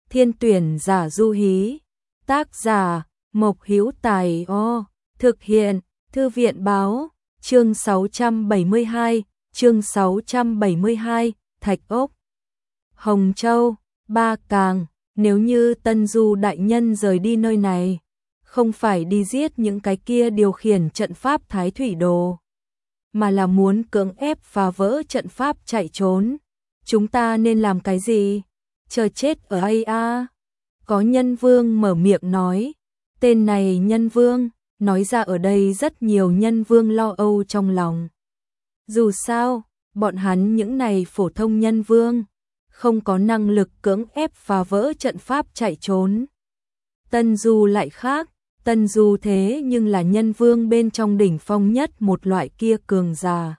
Thiên tuyển giả du hí. Tác giả Mộc Hữu Tài. Thực hiện Thư viện báo. Chương 672, Thạch Ốc. Hồng Châu, Ba Càng, nếu như Tân Du đại nhân rời đi nơi này, không phải đi giết những cái kia điều khiển trận pháp Thái Thủy Đồ, mà là muốn cưỡng ép phá vỡ trận pháp chạy trốn. Chúng ta nên làm cái gì? Chờ chết ở đây à? Có nhân vương mở miệng nói. Tên này nhân vương, nói ra ở đây rất nhiều nhân vương lo âu trong lòng. Dù sao, bọn hắn những này phổ thông nhân vương, không có năng lực cưỡng ép phá vỡ trận pháp chạy trốn. Tân Du lại khác, Tân Du thế nhưng là nhân vương bên trong đỉnh phong nhất một loại kia cường giả.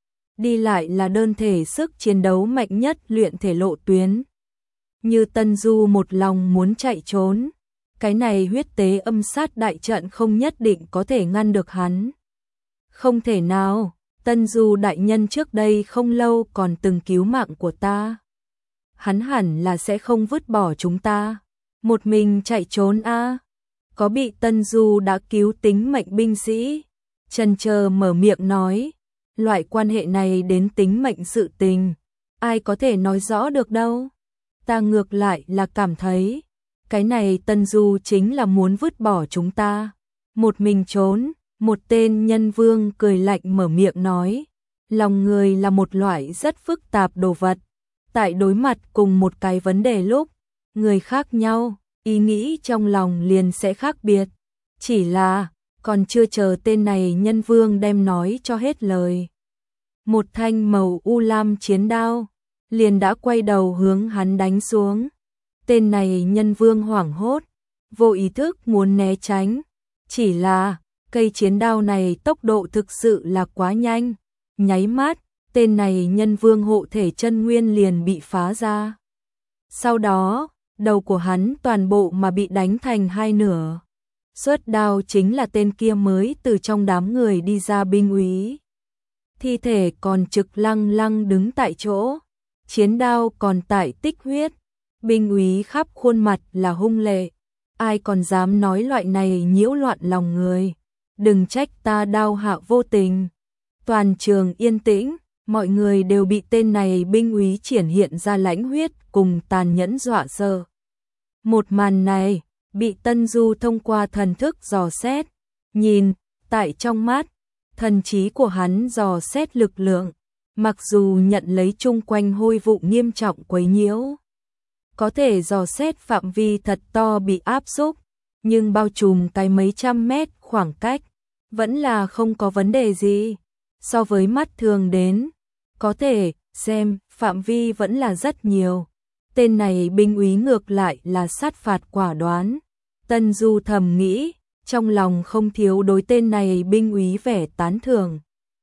Đi lại là đơn thể sức chiến đấu mạnh nhất luyện thể lộ tuyến. Như Tân Du một lòng muốn chạy trốn, cái này huyết tế âm sát đại trận không nhất định có thể ngăn được hắn. Không thể nào, Tân Du đại nhân trước đây không lâu còn từng cứu mạng của ta. Hắn hẳn là sẽ không vứt bỏ chúng ta, một mình chạy trốn a. Có bị Tân Du đã cứu tính mệnh binh sĩ, chần chờ mở miệng nói, loại quan hệ này đến tính mệnh sự tình, ai có thể nói rõ được đâu. Ta ngược lại là cảm thấy, cái này Tân Du chính là muốn vứt bỏ chúng ta, một mình trốn. Một tên nhân vương cười lạnh mở miệng nói, lòng người là một loại rất phức tạp đồ vật. Tại đối mặt cùng một cái vấn đề lúc, người khác nhau, ý nghĩ trong lòng liền sẽ khác biệt. Chỉ là, còn chưa chờ tên này nhân vương đem nói cho hết lời. Một thanh màu u lam chiến đao, liền đã quay đầu hướng hắn đánh xuống. Tên này nhân vương hoảng hốt, vô ý thức muốn né tránh. Chỉ là, cây chiến đao này tốc độ thực sự là quá nhanh. Nháy mắt, tên này nhân vương hộ thể chân nguyên liền bị phá ra. Sau đó, đầu của hắn toàn bộ mà bị đánh thành hai nửa. Xuất đao chính là tên kia mới từ trong đám người đi ra binh úy. Thi thể còn trực lăng lăng đứng tại chỗ. Chiến đao còn tại tích huyết. Binh úy khắp khuôn mặt là hung lệ. Ai còn dám nói loại này nhiễu loạn lòng người. Đừng trách ta đao hạ vô tình. Toàn trường yên tĩnh, mọi người đều bị tên này binh úy triển hiện ra lãnh huyết cùng tàn nhẫn dọa sợ. Một màn này, bị Tân Du thông qua thần thức dò xét, nhìn, tại trong mắt, thần trí của hắn dò xét lực lượng, mặc dù nhận lấy chung quanh hôi vụ nghiêm trọng quấy nhiễu. Có thể dò xét phạm vi thật to bị áp xúc, nhưng bao trùm cái mấy trăm mét khoảng cách, vẫn là không có vấn đề gì. So với mắt thường đến, có thể xem phạm vi vẫn là rất nhiều. Tên này binh úy ngược lại là sát phạt quả đoán. Tân Du thầm nghĩ, trong lòng không thiếu đối tên này binh úy vẻ tán thưởng.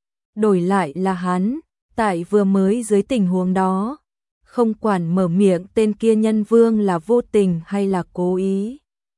Đổi lại là hắn, tại vừa mới dưới tình huống đó, không quản mở miệng tên kia nhân vương là vô tình hay là cố ý,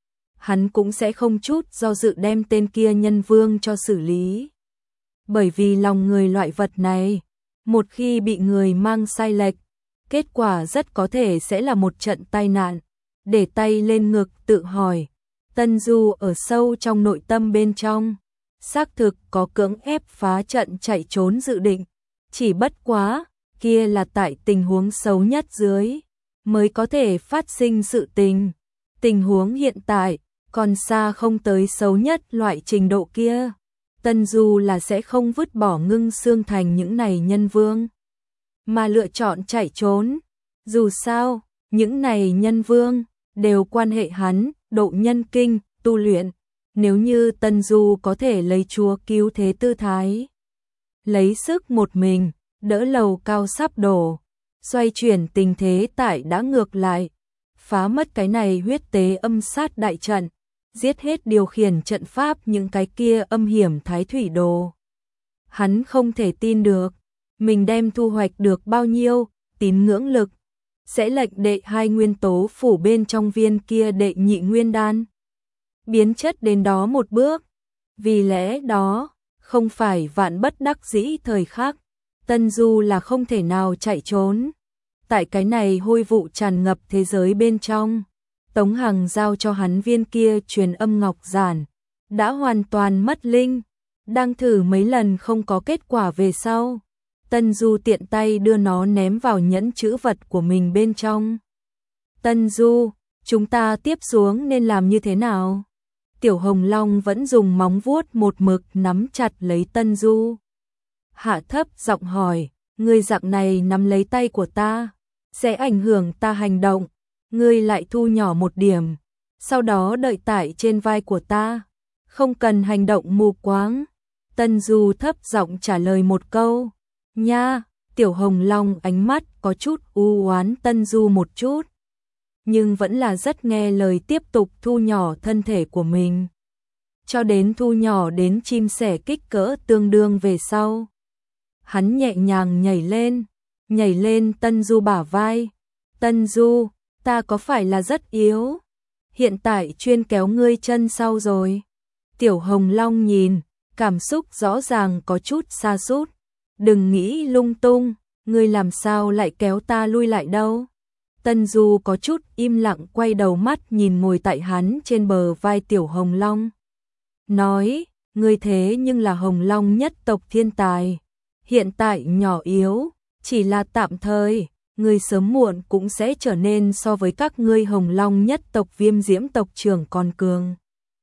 hắn cũng sẽ không chút do dự đem tên kia nhân vương cho xử lý. Bởi vì lòng người loại vật này, một khi bị người mang sai lệch, kết quả rất có thể sẽ là một trận tai nạn. Để tay lên ngực tự hỏi, Tân Du ở sâu trong nội tâm bên trong, xác thực có cưỡng ép phá trận chạy trốn dự định. Chỉ bất quá, kia là tại tình huống xấu nhất dưới, mới có thể phát sinh sự tình. Tình huống hiện tại, còn xa không tới xấu nhất loại trình độ kia. Tân Du là sẽ không vứt bỏ Ngưng Xương Thành những này nhân vương, mà lựa chọn chạy trốn. Dù sao, những này nhân vương đều quan hệ hắn, độ nhân kinh, tu luyện. Nếu như Tân Du có thể lấy chúa cứu thế tư thái, lấy sức một mình, đỡ lầu cao sắp đổ, xoay chuyển tình thế tại đã ngược lại, phá mất cái này huyết tế âm sát đại trận, giết hết điều khiển trận pháp những cái kia âm hiểm Thái Thủy Đồ. Hắn không thể tin được, mình đem thu hoạch được bao nhiêu tín ngưỡng lực, sẽ lệnh đệ hai nguyên tố phủ bên trong viên kia đệ nhị nguyên đan biến chất đến đó một bước. Vì lẽ đó, không phải vạn bất đắc dĩ thời khắc, Tân Du là không thể nào chạy trốn. Tại cái này hôi vụ tràn ngập thế giới bên trong, Tống Hằng giao cho hắn viên kia truyền âm ngọc giản, đã hoàn toàn mất linh, đang thử mấy lần không có kết quả về sau. Tân Du tiện tay đưa nó ném vào nhẫn trữ vật của mình bên trong. Tân Du, chúng ta tiếp xuống nên làm như thế nào? Tiểu Hồng Long vẫn dùng móng vuốt một mực nắm chặt lấy Tân Du. Hạ thấp giọng hỏi, ngươi dạng này nắm lấy tay của ta, sẽ ảnh hưởng ta hành động, ngươi lại thu nhỏ một điểm, sau đó đợi tải trên vai của ta, không cần hành động mù quáng. Tân Du thấp giọng trả lời một câu, nha. Tiểu Hồng Long ánh mắt có chút u oán Tân Du một chút, nhưng vẫn là rất nghe lời tiếp tục thu nhỏ thân thể của mình. Cho đến thu nhỏ đến chim sẻ kích cỡ tương đương về sau. Hắn nhẹ nhàng nhảy lên Tân Du bả vai. Tân Du, ta có phải là rất yếu? Hiện tại chuyên kéo ngươi chân sau rồi. Tiểu Hồng Long nhìn, cảm xúc rõ ràng có chút sa sút. Đừng nghĩ lung tung, ngươi làm sao lại kéo ta lui lại đâu? Tân Du có chút im lặng quay đầu mắt nhìn ngồi tại hắn trên bờ vai Tiểu Hồng Long. Nói, ngươi thế nhưng là Hồng Long nhất tộc thiên tài. Hiện tại nhỏ yếu, chỉ là tạm thời, ngươi sớm muộn cũng sẽ trở nên so với các ngươi Hồng Long nhất tộc Viêm Diễm tộc trưởng còn cường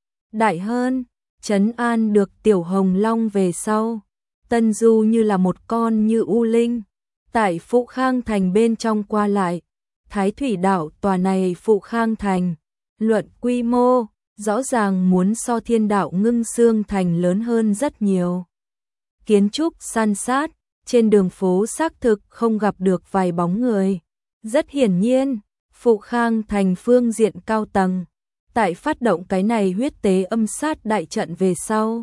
đại hơn. Trấn an được Tiểu Hồng Long về sau, Tân Du như là một con như u linh, tại Phụ Khang Thành bên trong qua lại. Thái Thủy Đảo tòa này Phụ Khang Thành, luận quy mô, rõ ràng muốn so Thiên Đạo Ngưng Xương Thành lớn hơn rất nhiều. Kiến trúc san sát, trên đường phố xác thực không gặp được vài bóng người. Rất hiển nhiên, Phụ Khang Thành phương diện cao tầng, tại phát động cái này huyết tế âm sát đại trận về sau,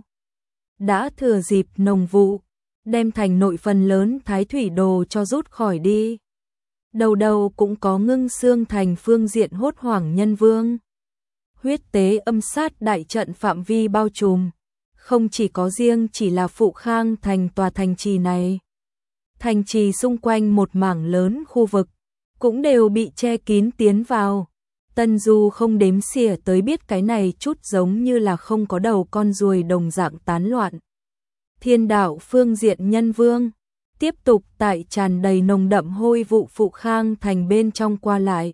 đã thừa dịp nồng vụ, đem thành nội phần lớn Thái Thủy Đồ cho rút khỏi đi. Đầu đầu cũng có Ngưng Xương Thành phương diện hốt hoảng nhân vương. Huyết tế âm sát đại trận phạm vi bao trùm, không chỉ có riêng chỉ là Phụ Khang Thành tòa thành trì này. Thành trì xung quanh một mảng lớn khu vực, cũng đều bị che kín tiến vào. Tân Du không đếm xỉa tới biết cái này chút giống như là không có đầu con ruồi đồng dạng tán loạn. Thiên Đạo phương diện nhân vương, tiếp tục tại tràn đầy nồng đậm hôi vụ Phụ Khang Thành bên trong qua lại.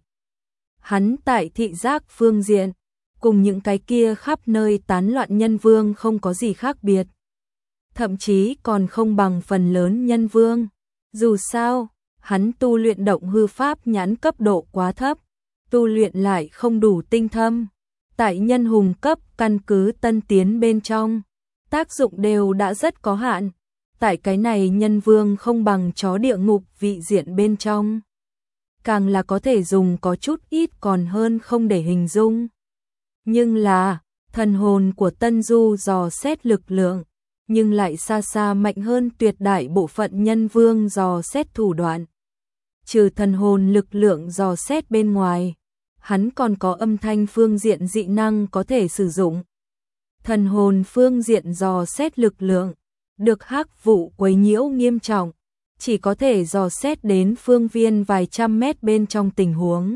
Hắn tại thị giác phương diện, cùng những cái kia khắp nơi tán loạn nhân vương không có gì khác biệt. Thậm chí còn không bằng phần lớn nhân vương. Dù sao, hắn tu luyện động hư pháp nhãn cấp độ quá thấp, tu luyện lại không đủ tinh thâm. Tại nhân hùng cấp căn cứ tân tiến bên trong, tác dụng đều đã rất có hạn. Tại cái này nhân vương không bằng chó địa ngục vị diện bên trong, càng là có thể dùng có chút ít còn hơn không để hình dung. Nhưng là, thần hồn của Tân Du dò xét lực lượng, nhưng lại xa xa mạnh hơn tuyệt đại bộ phận nhân vương dò xét thủ đoạn. Trừ thần hồn lực lượng dò xét bên ngoài, hắn còn có âm thanh phương diện dị năng có thể sử dụng. Thần hồn phương diện dò xét lực lượng, được hắc vụ quấy nhiễu nghiêm trọng, chỉ có thể dò xét đến phương viên vài trăm mét bên trong tình huống.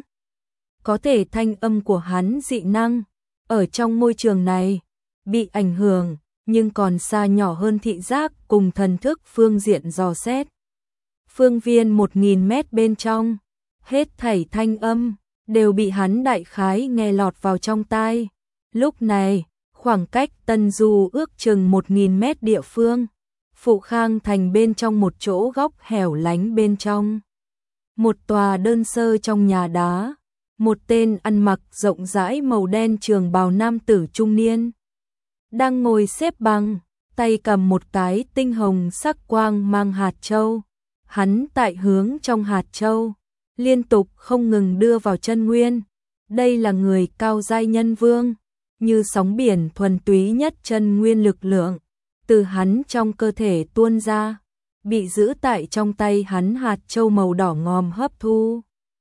Có thể thanh âm của hắn dị năng, ở trong môi trường này, bị ảnh hưởng, nhưng còn xa nhỏ hơn thị giác cùng thần thức phương diện dò xét. Phương viên 1000 mét bên trong, hết thảy thanh âm, đều bị hắn đại khái nghe lọt vào trong tai. Lúc này, khoảng cách Tân Du ước chừng 1000 mét địa phương, Phụ Khang Thành bên trong một chỗ góc hẻo lánh bên trong. Một tòa đơn sơ trong nhà đá, một tên ăn mặc rộng rãi màu đen trường bào nam tử trung niên, đang ngồi xếp bằng, tay cầm một cái tinh hồng sắc quang mang hạt châu. Hắn tại hướng trong hạt châu, liên tục không ngừng đưa vào chân nguyên. Đây là người cao giai nhân vương, như sóng biển thuần túy nhất chân nguyên lực lượng, từ hắn trong cơ thể tuôn ra, bị giữ tại trong tay hắn hạt châu màu đỏ ngòm hấp thu,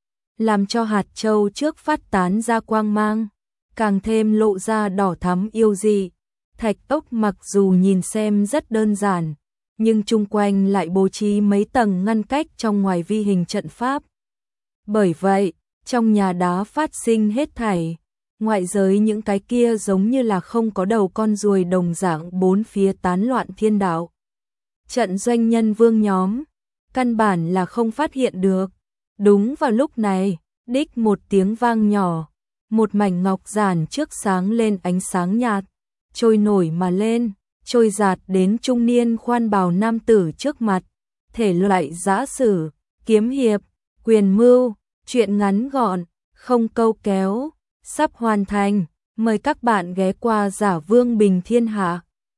làm cho hạt châu trước phát tán ra quang mang, càng thêm lộ ra đỏ thắm yêu dị. Thạch ốc mặc dù nhìn xem rất đơn giản, nhưng chung quanh lại bố trí mấy tầng ngăn cách trong ngoài vi hình trận pháp. Bởi vậy, Trong nhà đá phát sinh hết thảy, ngoại giới những cái kia giống như là không có đầu con ruồi đồng dạng bốn phía tán loạn thiên đạo. Trận doanh nhân vương nhóm, căn bản là không phát hiện được. Đúng vào lúc này, đích một tiếng vang nhỏ, một mảnh ngọc giản trước sáng lên ánh sáng nhạt, trôi nổi mà lên, trôi giạt đến trung niên khoan bào nam tử trước mặt, thể loại giã sử, kiếm hiệp, quyền mưu, truyện ngắn gọn, không câu kéo, sắp hoàn thành, mời các bạn ghé qua Giả Vương Bình Thiên Hạ.